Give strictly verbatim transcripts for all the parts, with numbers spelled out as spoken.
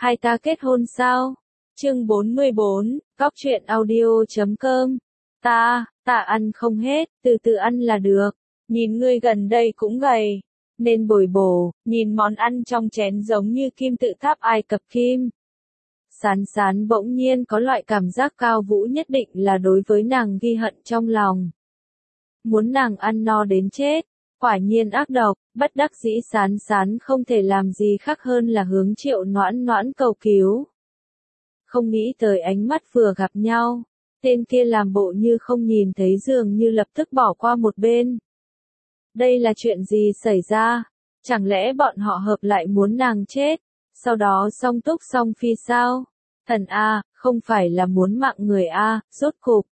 hai ta kết hôn sao? Chương bốn mươi bốn, Cóc truyện audio chấm com. Ta, ta ăn không hết, từ từ ăn là được. Nhìn ngươi gần đây cũng gầy, nên bồi bổ, nhìn món ăn trong chén giống như kim tự tháp Ai Cập kim. Sán Sán bỗng nhiên có loại cảm giác Cao Vũ nhất định là đối với nàng ghi hận trong lòng. Muốn nàng ăn no đến chết, quả nhiên ác độc, bất đắc dĩ Sán Sán không thể làm gì khác hơn là hướng Triệu Noãn Noãn cầu cứu. Không nghĩ tới ánh mắt vừa gặp nhau, tên kia làm bộ như không nhìn thấy dường như lập tức bỏ qua một bên. Đây là chuyện gì xảy ra? Chẳng lẽ bọn họ hợp lại muốn nàng chết, sau đó song túc song phi sao? Thần A, không phải là muốn mạng người A, rốt cục.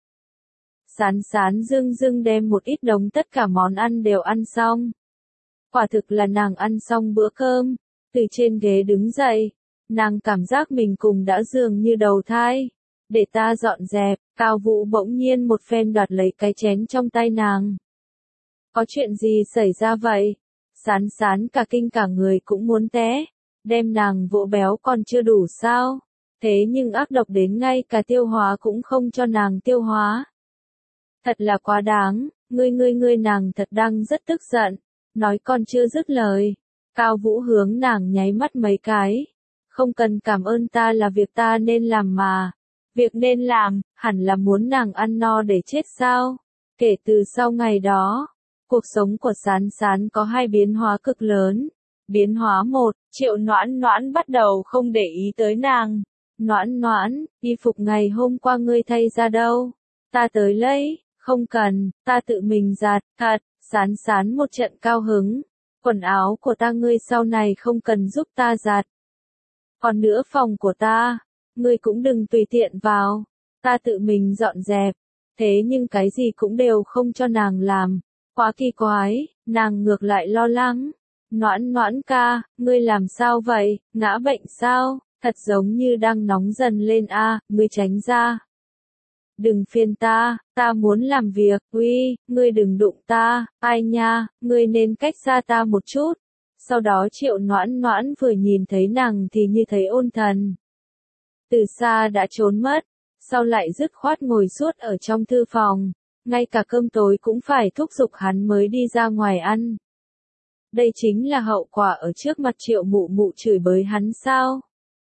Sán Sán dưng dưng đem một ít đống tất cả món ăn đều ăn xong. Quả thực là nàng ăn xong bữa cơm, từ trên ghế đứng dậy, nàng cảm giác mình cùng đã dường như đầu thai. Để ta dọn dẹp, Cao Vũ bỗng nhiên một phen đoạt lấy cái chén trong tay nàng. Có chuyện gì xảy ra vậy? Sán Sán cả kinh cả người cũng muốn té, đem nàng vỗ béo còn chưa đủ sao? Thế nhưng ác độc đến ngay cả tiêu hóa cũng không cho nàng tiêu hóa. Thật là quá đáng, ngươi ngươi ngươi nàng thật đang rất tức giận, nói còn chưa dứt lời. Cao Vũ hướng nàng nháy mắt mấy cái. Không cần cảm ơn ta là việc ta nên làm mà. Việc nên làm, hẳn là muốn nàng ăn no để chết sao? Kể từ sau ngày đó, cuộc sống của Sán Sán có hai biến hóa cực lớn. Biến hóa một, Triệu Noãn Noãn bắt đầu không để ý tới nàng. Noãn Noãn, y phục ngày hôm qua ngươi thay ra đâu? Ta tới lấy, không cần, ta tự mình giặt, thật. Sán Sán một trận cao hứng. Quần áo của ta ngươi sau này không cần giúp ta giặt. Còn nữa phòng của ta, ngươi cũng đừng tùy tiện vào, ta tự mình dọn dẹp. Thế nhưng cái gì cũng đều không cho nàng làm, quá kỳ quái, nàng ngược lại lo lắng. Noãn Noãn ca, ngươi làm sao vậy, ngã bệnh sao, thật giống như đang nóng dần lên a, à, ngươi tránh ra. Đừng phiền ta, ta muốn làm việc, uy, ngươi đừng đụng ta, ai nha, ngươi nên cách xa ta một chút. Sau đó Triệu Noãn Noãn vừa nhìn thấy nàng thì như thấy ôn thần. Từ xa đã trốn mất, sau lại dứt khoát ngồi suốt ở trong thư phòng, ngay cả cơm tối cũng phải thúc giục hắn mới đi ra ngoài ăn. Đây chính là hậu quả ở trước mặt Triệu mụ mụ chửi bới hắn sao?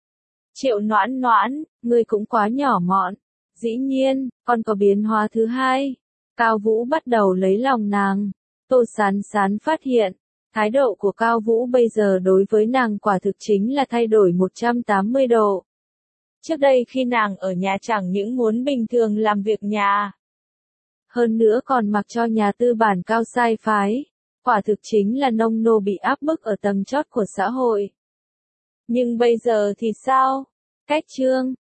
Triệu Noãn Noãn, ngươi cũng quá nhỏ mọn. Dĩ nhiên, còn có biến hóa thứ hai. Cao Vũ bắt đầu lấy lòng nàng. Tô Sán Sán phát hiện, thái độ của Cao Vũ bây giờ đối với nàng quả thực chính là thay đổi một trăm tám mươi độ. Trước đây khi nàng ở nhà chẳng những muốn bình thường làm việc nhà, hơn nữa còn mặc cho nhà tư bản cao sai phái, quả thực chính là nông nô bị áp bức ở tầng chót của xã hội. Nhưng bây giờ thì sao? Cách chương